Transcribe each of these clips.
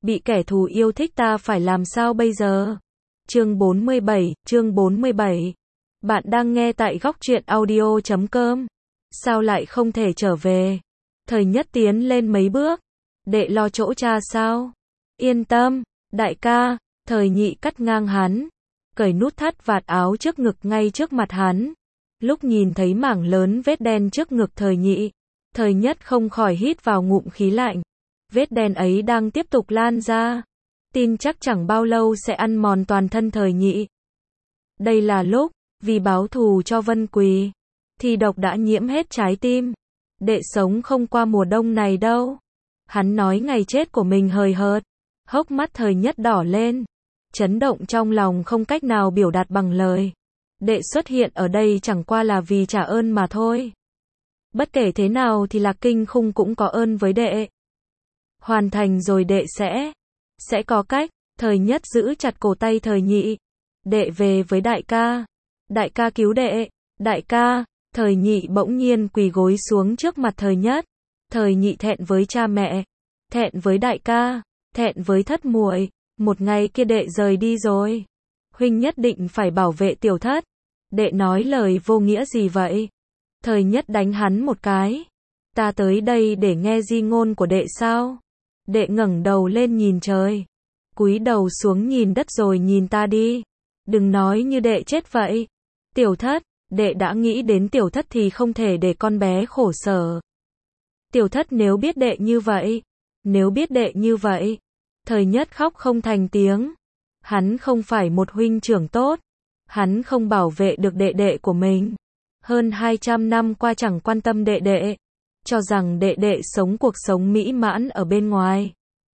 bị kẻ thù yêu thích ta phải làm sao bây giờ? Chương 47. Bạn đang nghe tại góc truyện audio.com. Sao lại không thể trở về? Thời Nhất tiến lên mấy bước. Đệ lo chỗ cha sao? Yên tâm, đại ca. Thời Nhị cắt ngang hắn, cởi nút thắt vạt áo trước ngực ngay trước mặt hắn. Lúc nhìn thấy mảng lớn vết đen trước ngực Thời Nhị, Thời Nhất không khỏi hít vào ngụm khí lạnh. Vết đen ấy đang tiếp tục lan ra, tin chắc chẳng bao lâu sẽ ăn mòn toàn thân Thời Nhị. Đây là lúc, vì báo thù cho Vân Quỳ, thì độc đã nhiễm hết trái tim. Đệ sống không qua mùa đông này đâu. Hắn nói ngày chết của mình hời hợt, hốc mắt Thời Nhất đỏ lên, chấn động trong lòng không cách nào biểu đạt bằng lời. Đệ xuất hiện ở đây chẳng qua là vì trả ơn mà thôi. Bất kể thế nào thì Lạc Kinh Khung cũng có ơn với đệ. Hoàn thành rồi đệ sẽ có cách. Thời Nhất giữ chặt cổ tay Thời Nhị. Đệ về với đại ca. Đại ca cứu đệ. Đại ca. Thời Nhị bỗng nhiên quỳ gối xuống trước mặt Thời Nhất. Thời Nhị thẹn với cha mẹ, thẹn với đại ca, thẹn với thất muội. Một ngày kia đệ rời đi rồi, huynh nhất định phải bảo vệ tiểu thất. Đệ nói lời vô nghĩa gì vậy? Thời Nhất đánh hắn một cái. Ta tới đây để nghe di ngôn của đệ sao? Đệ ngẩng đầu lên nhìn trời, cúi đầu xuống nhìn đất rồi nhìn ta đi. Đừng nói như đệ chết vậy. Tiểu thất, đệ đã nghĩ đến tiểu thất thì không thể để con bé khổ sở. Tiểu thất nếu biết đệ như vậy, nếu biết đệ như vậy. Thời Nhất khóc không thành tiếng. Hắn không phải một huynh trưởng tốt. Hắn không bảo vệ được đệ đệ của mình. Hơn 200 năm qua chẳng quan tâm đệ đệ, cho rằng đệ đệ sống cuộc sống mỹ mãn ở bên ngoài.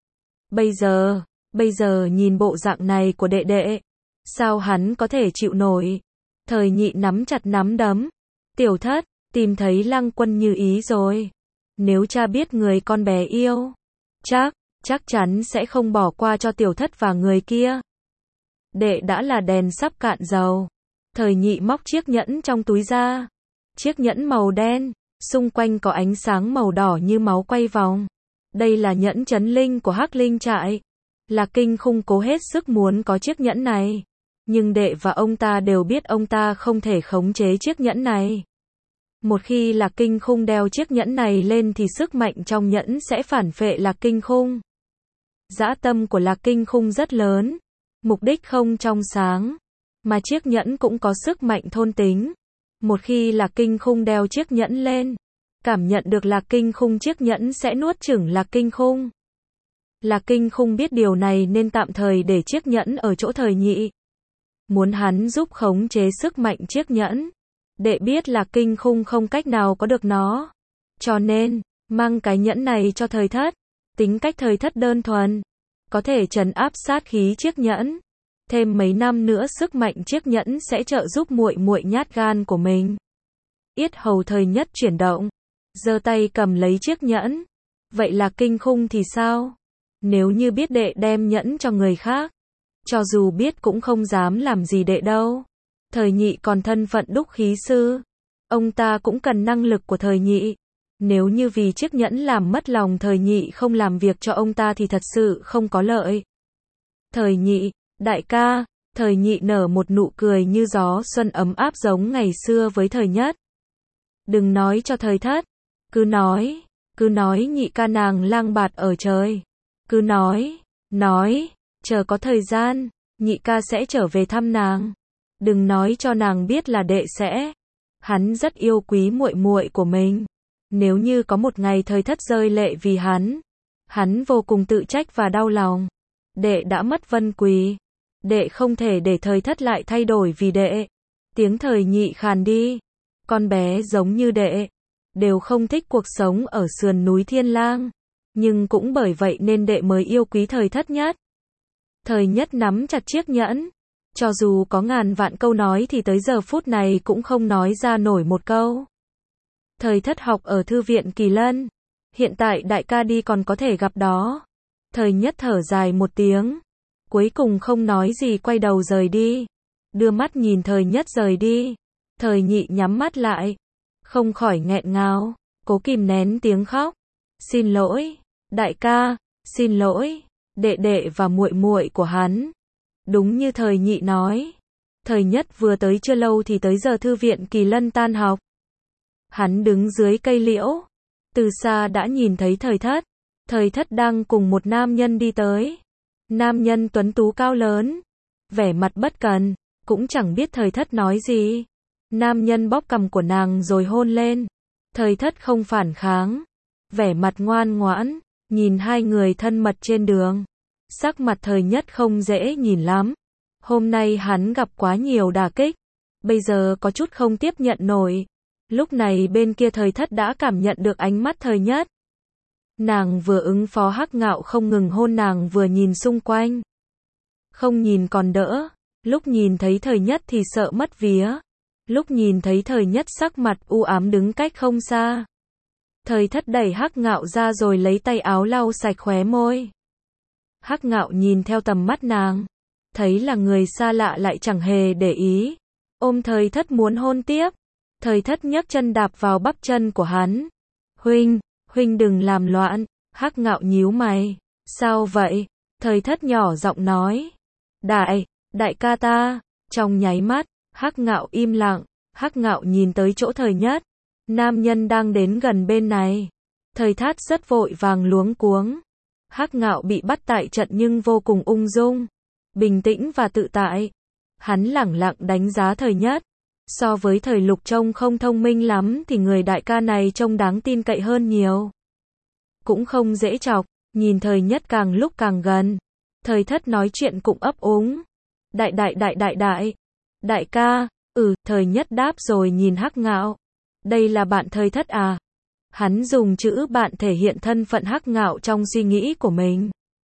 Bây giờ nhìn bộ dạng này của đệ đệ, sao hắn có thể chịu nổi? Thời Nhị nắm chặt nắm đấm. Tiểu thất, tìm thấy Lăng Quân Như Ý rồi. Nếu cha biết người con bé yêu, chắc chắn sẽ không bỏ qua cho tiểu thất và người kia. Đệ đã là đèn sắp cạn dầu. Thời Nhị móc chiếc nhẫn trong túi ra. Chiếc nhẫn màu đen, xung quanh có ánh sáng màu đỏ như máu quay vòng. Đây là nhẫn trấn linh của Hắc Linh trại. Lạc Kinh Khung cố hết sức muốn có chiếc nhẫn này, nhưng đệ và ông ta đều biết ông ta không thể khống chế chiếc nhẫn này. Một khi Lạc Kinh Khung đeo chiếc nhẫn này lên thì sức mạnh trong nhẫn sẽ phản phệ Lạc Kinh Khung. Dã tâm của Lạc Kinh Khung rất lớn, mục đích không trong sáng, mà chiếc nhẫn cũng có sức mạnh thôn tính. Một khi Lạc Kinh Khung đeo chiếc nhẫn lên, cảm nhận được Lạc Kinh Khung, chiếc nhẫn sẽ nuốt chửng Lạc Kinh Khung. Lạc Kinh Khung biết điều này nên tạm thời để chiếc nhẫn ở chỗ Thời Nhị, muốn hắn giúp khống chế sức mạnh chiếc nhẫn. Đệ biết Lạc Kinh Khung không cách nào có được nó, cho nên mang cái nhẫn này cho Thời Thất. Tính cách Thời Thất đơn thuần, có thể trấn áp sát khí chiếc nhẫn. Thêm mấy năm nữa sức mạnh chiếc nhẫn sẽ trợ giúp muội muội nhát gan của mình. Yết hầu Thời Nhất chuyển động, giơ tay cầm lấy chiếc nhẫn. Vậy Lạc Kinh Khung thì sao? Nếu như biết đệ đem nhẫn cho người khác, cho dù biết cũng không dám làm gì đệ đâu. Thời Nhị còn thân phận đúc khí sư, ông ta cũng cần năng lực của Thời Nhị. Nếu như vì chiếc nhẫn làm mất lòng Thời Nhị không làm việc cho ông ta thì thật sự không có lợi. Thời Nhị, đại ca. Thời Nhị nở một nụ cười như gió xuân ấm áp giống ngày xưa với Thời Nhất. Đừng nói cho Thời Thất, cứ nói Nhị ca nàng lang bạt ở trời. Cứ nói, chờ có thời gian, Nhị ca sẽ trở về thăm nàng. Đừng nói cho nàng biết là đệ sẽ. Hắn rất yêu quý muội muội của mình. Nếu như có một ngày Thời Thất rơi lệ vì hắn vô cùng tự trách và đau lòng. Đệ đã mất Vân Quỳ, đệ không thể để Thời Thất lại thay đổi vì đệ. Tiếng Thời Nhị khàn đi. Con bé giống như đệ, đều không thích cuộc sống ở sườn núi Thiên Lang, nhưng cũng bởi vậy nên đệ mới yêu quý Thời Thất nhất. Thời Nhất nắm chặt chiếc nhẫn. Cho dù có ngàn vạn câu nói thì tới giờ phút này cũng không nói ra nổi một câu. Thời Thất học ở thư viện Kỳ Lân. Hiện tại đại ca đi còn có thể gặp đó. Thời Nhất thở dài một tiếng, cuối cùng không nói gì quay đầu rời đi. Đưa mắt nhìn Thời Nhất rời đi. Thời Nhị nhắm mắt lại, không khỏi nghẹn ngào, cố kìm nén tiếng khóc. Xin lỗi, đại ca, xin lỗi. đệ đệ và muội muội của hắn. Đúng như thời nhị nói. Thời nhất vừa tới chưa lâu thì tới giờ thư viện Kỳ Lân tan học. Hắn đứng dưới cây liễu. Từ xa đã nhìn thấy thời thất. Thời thất đang cùng một nam nhân đi tới. Nam nhân tuấn tú cao lớn. Vẻ mặt bất cần. Cũng chẳng biết thời thất nói gì. Nam nhân bóp cằm của nàng rồi hôn lên. Thời thất không phản kháng. Vẻ mặt ngoan ngoãn. Nhìn hai người thân mật trên đường. Sắc mặt thời nhất không dễ nhìn lắm. Hôm nay hắn gặp quá nhiều đả kích. Bây giờ có chút không tiếp nhận nổi. Lúc này bên kia thời thất đã cảm nhận được ánh mắt thời nhất. Nàng vừa ứng phó Hắc Ngạo không ngừng hôn nàng vừa nhìn xung quanh. Không nhìn còn đỡ. Lúc nhìn thấy thời nhất thì sợ mất vía. Lúc nhìn thấy thời nhất sắc mặt u ám đứng cách không xa. Thời thất đẩy Hắc Ngạo ra rồi lấy tay áo lau sạch khóe môi. Hắc Ngạo nhìn theo tầm mắt nàng. Thấy là người xa lạ lại chẳng hề để ý. Ôm thời thất muốn hôn tiếp. Thời thất nhấc chân đạp vào bắp chân của hắn. Huynh đừng làm loạn. Hắc Ngạo nhíu mày. Sao vậy? Thời thất nhỏ giọng nói. Đại ca ta. Trong nháy mắt, Hắc Ngạo im lặng. Hắc Ngạo nhìn tới chỗ thời nhất. Nam nhân đang đến gần bên này. Thời thất rất vội vàng luống cuống. Hắc Ngạo bị bắt tại trận nhưng vô cùng ung dung. Bình tĩnh và tự tại. Hắn lẳng lặng đánh giá thời nhất. So với thời lục trông không thông minh lắm thì người đại ca này trông đáng tin cậy hơn nhiều. Cũng không dễ chọc, nhìn thời nhất càng lúc càng gần. Thời thất nói chuyện cũng ấp úng. Đại ca, thời nhất đáp rồi nhìn Hắc Ngạo. Đây là bạn thời thất à? Hắn dùng chữ bạn thể hiện thân phận Hắc Ngạo trong suy nghĩ của mình.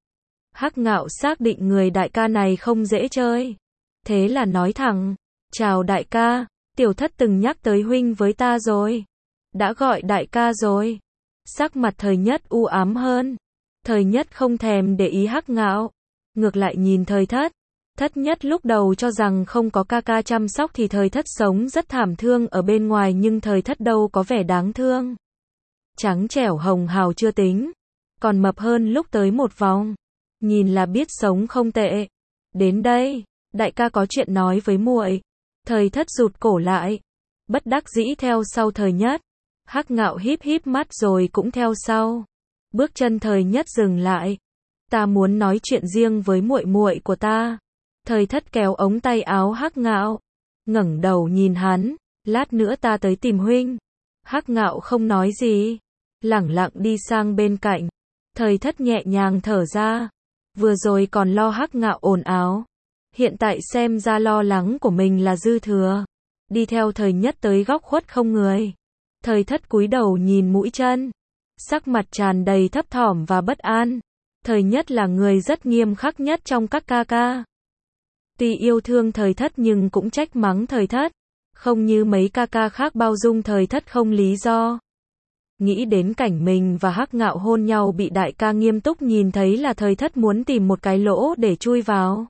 Hắc Ngạo xác định người đại ca này không dễ chơi. Thế là nói thẳng. Chào đại ca, tiểu thất từng nhắc tới huynh với ta rồi. Đã gọi đại ca rồi. Sắc mặt thời nhất u ám hơn. Thời nhất không thèm để ý Hắc Ngạo. Ngược lại nhìn thời thất. Thất nhất lúc đầu cho rằng không có ca ca chăm sóc thì thời thất sống rất thảm thương ở bên ngoài nhưng thời thất đâu có vẻ đáng thương. Trắng trẻo hồng hào chưa tính. Còn mập hơn lúc tới một vòng. Nhìn là biết sống không tệ. Đến đây, đại ca có chuyện nói với muội. Thời thất rụt cổ lại. Bất đắc dĩ theo sau thời nhất. Hắc Ngạo híp mắt rồi cũng theo sau. Bước chân thời nhất dừng lại. Ta muốn nói chuyện riêng với muội muội của ta. Thời thất kéo ống tay áo Hắc Ngạo. Ngẩng đầu nhìn hắn. Lát nữa ta tới tìm huynh. Hắc Ngạo không nói gì. Lẳng lặng đi sang bên cạnh. Thời thất nhẹ nhàng thở ra. Vừa rồi còn lo Hắc Ngạo ồn ào. Hiện tại xem ra lo lắng của mình là dư thừa. Đi theo thời nhất tới góc khuất không người. Thời thất cúi đầu nhìn mũi chân. Sắc mặt tràn đầy thấp thỏm và bất an. Thời nhất là người rất nghiêm khắc nhất trong các ca ca. Tuy yêu thương thời thất nhưng cũng trách mắng thời thất. Không như mấy ca ca khác bao dung thời thất không lý do. Nghĩ đến cảnh mình và Hắc Ngạo hôn nhau bị đại ca nghiêm túc nhìn thấy là thời thất muốn tìm một cái lỗ để chui vào.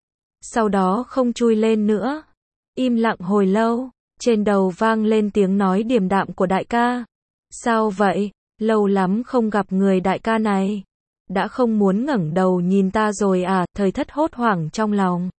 Sau đó không chui lên nữa. Im lặng hồi lâu, trên đầu vang lên tiếng nói điềm đạm của đại ca. Sao vậy? Lâu lắm không gặp người đại ca này. Đã không muốn ngẩng đầu nhìn ta rồi à? Thời thất hốt hoảng trong lòng.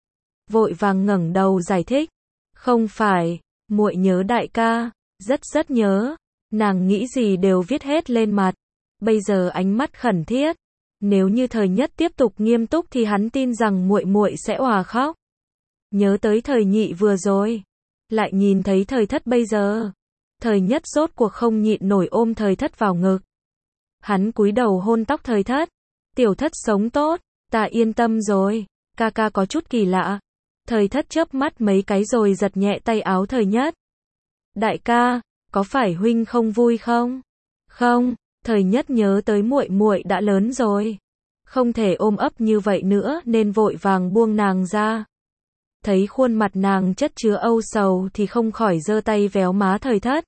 Vội vàng ngẩng đầu giải thích. Không phải, muội nhớ đại ca, rất nhớ. Nàng nghĩ gì đều viết hết lên mặt. Bây giờ ánh mắt khẩn thiết. Nếu như thời nhất tiếp tục nghiêm túc thì hắn tin rằng muội muội sẽ òa khóc. Nhớ tới thời nhị vừa rồi. Lại nhìn thấy thời thất bây giờ. Thời nhất rốt cuộc không nhịn nổi ôm thời thất vào ngực. Hắn cúi đầu hôn tóc thời thất. Tiểu thất sống tốt. Ta yên tâm rồi. Ca ca có chút kỳ lạ. Thời thất chớp mắt mấy cái rồi giật nhẹ tay áo thời nhất. Đại ca, có phải huynh không vui không? Không, thời nhất nhớ tới muội muội đã lớn rồi. Không thể ôm ấp như vậy nữa nên vội vàng buông nàng ra. Thấy khuôn mặt nàng chất chứa âu sầu thì không khỏi giơ tay véo má thời thất.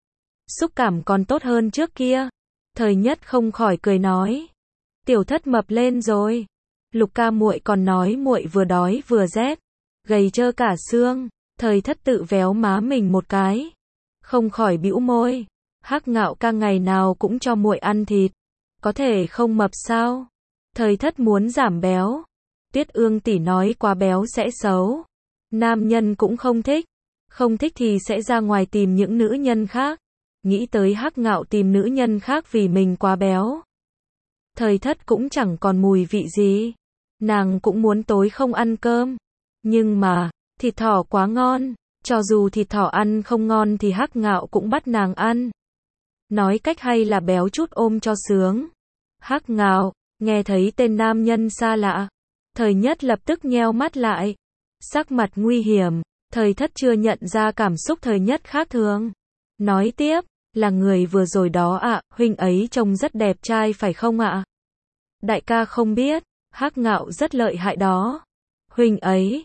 Xúc cảm còn tốt hơn trước kia. Thời nhất không khỏi cười nói. Tiểu thất mập lên rồi. Lục ca muội còn nói muội vừa đói vừa rét. Gầy trơ cả xương. Thời thất tự véo má mình một cái. Không khỏi bĩu môi. Hắc Ngạo ca ngày nào cũng cho muội ăn thịt. Có thể không mập sao? Thời thất muốn giảm béo. Tuyết Ương tỷ nói quá béo sẽ xấu. Nam nhân cũng không thích. Không thích thì sẽ ra ngoài tìm những nữ nhân khác. Nghĩ tới Hắc Ngạo tìm nữ nhân khác vì mình quá béo. Thời thất cũng chẳng còn mùi vị gì. Nàng cũng muốn tối không ăn cơm. Nhưng mà, thịt thỏ quá ngon. Cho dù thịt thỏ ăn không ngon thì Hắc Ngạo cũng bắt nàng ăn. Nói cách hay là béo chút ôm cho sướng. Hắc Ngạo, nghe thấy tên nam nhân xa lạ. Thời nhất lập tức nheo mắt lại. Sắc mặt nguy hiểm. Thời thất chưa nhận ra cảm xúc thời nhất khác thường. Nói tiếp, là người vừa rồi đó ạ, huynh ấy trông rất đẹp trai phải không ạ? Đại ca không biết, Hắc Ngạo rất lợi hại đó. Huynh ấy,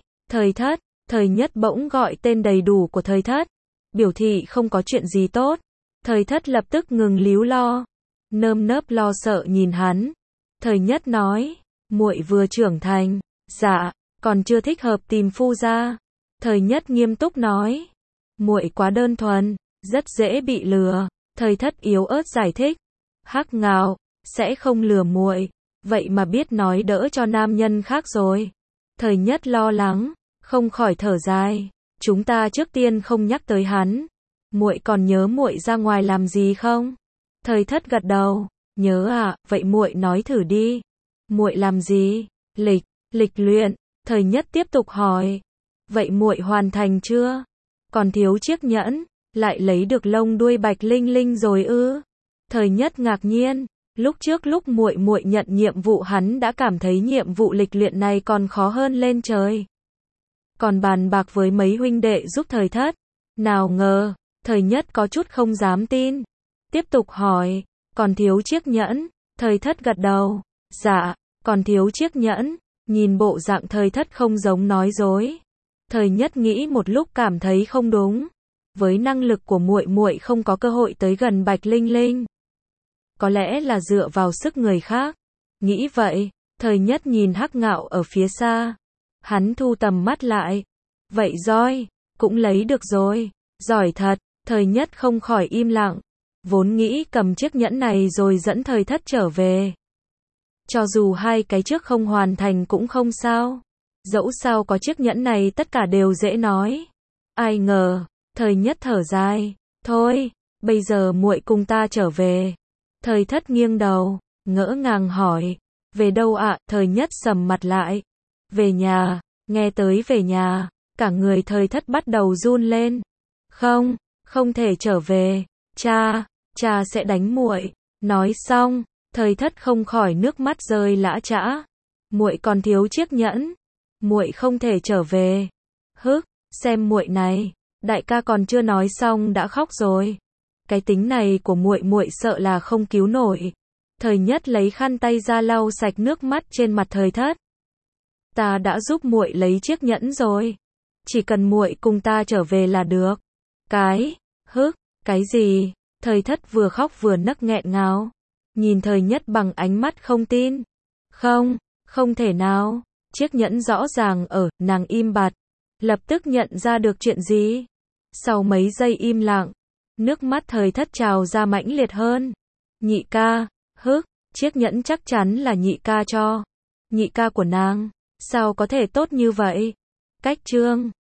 thời nhất bỗng gọi tên đầy đủ của thời thất. Biểu thị không có chuyện gì tốt. Thời thất lập tức ngừng líu lo. Nơm nớp lo sợ nhìn hắn. Thời nhất nói, muội vừa trưởng thành. Dạ, còn chưa thích hợp tìm phu gia. Thời nhất nghiêm túc nói, muội quá đơn thuần, rất dễ bị lừa. Thời thất yếu ớt giải thích, Hắc Ngạo sẽ không lừa muội, vậy mà biết nói đỡ cho nam nhân khác rồi. Thời nhất lo lắng, không khỏi thở dài, chúng ta trước tiên không nhắc tới hắn. Muội còn nhớ muội ra ngoài làm gì không? Thời thất gật đầu, nhớ à, vậy muội nói thử đi. Muội làm gì? Lịch luyện. Thời nhất tiếp tục hỏi, vậy muội hoàn thành chưa? Còn thiếu chiếc nhẫn, lại lấy được lông đuôi bạch linh linh rồi ư? Thời nhất ngạc nhiên, lúc trước lúc muội nhận nhiệm vụ hắn đã cảm thấy nhiệm vụ lịch luyện này còn khó hơn lên trời. Còn bàn bạc với mấy huynh đệ giúp thời thất. Nào ngờ, thời nhất có chút không dám tin. Tiếp tục hỏi, còn thiếu chiếc nhẫn? Thời thất gật đầu, dạ, còn thiếu chiếc nhẫn. Nhìn bộ dạng thời thất không giống nói dối. Thời nhất nghĩ một lúc cảm thấy không đúng. Với năng lực của muội không có cơ hội tới gần Bạch Linh Linh. Có lẽ là dựa vào sức người khác. Nghĩ vậy, thời nhất nhìn Hắc Ngạo ở phía xa. Hắn thu tầm mắt lại. Vậy roi, cũng lấy được rồi. Giỏi thật, thời nhất không khỏi im lặng. Vốn nghĩ cầm chiếc nhẫn này rồi dẫn thời thất trở về. Cho dù hai cái trước không hoàn thành cũng không sao. Dẫu sao có chiếc nhẫn này tất cả đều dễ nói. Ai ngờ, thời nhất thở dài. Thôi, bây giờ muội cùng ta trở về. Thời thất nghiêng đầu, ngỡ ngàng hỏi. Về đâu ạ? Thời nhất sầm mặt lại. Về nhà, nghe tới về nhà. Cả người thời thất bắt đầu run lên. Không thể trở về. Cha sẽ đánh muội. Nói xong, thời thất không khỏi nước mắt rơi lã chã. Muội còn thiếu chiếc nhẫn. Muội không thể trở về. Xem muội này, đại ca còn chưa nói xong đã khóc rồi. Cái tính này của muội sợ là không cứu nổi. Thời nhất lấy khăn tay ra lau sạch nước mắt trên mặt thời thất. Ta đã giúp muội lấy chiếc nhẫn rồi. Chỉ cần muội cùng ta trở về là được. Cái gì? Thời thất vừa khóc vừa nấc nghẹn ngào. Nhìn thời nhất bằng ánh mắt không tin. Không thể nào. Chiếc nhẫn rõ ràng ở, nàng im bặt. Lập tức nhận ra được chuyện gì. Sau mấy giây im lặng, nước mắt thời thất trào ra mãnh liệt hơn. Nhị ca, chiếc nhẫn chắc chắn là nhị ca cho. Nhị ca của nàng, sao có thể tốt như vậy? Cách chương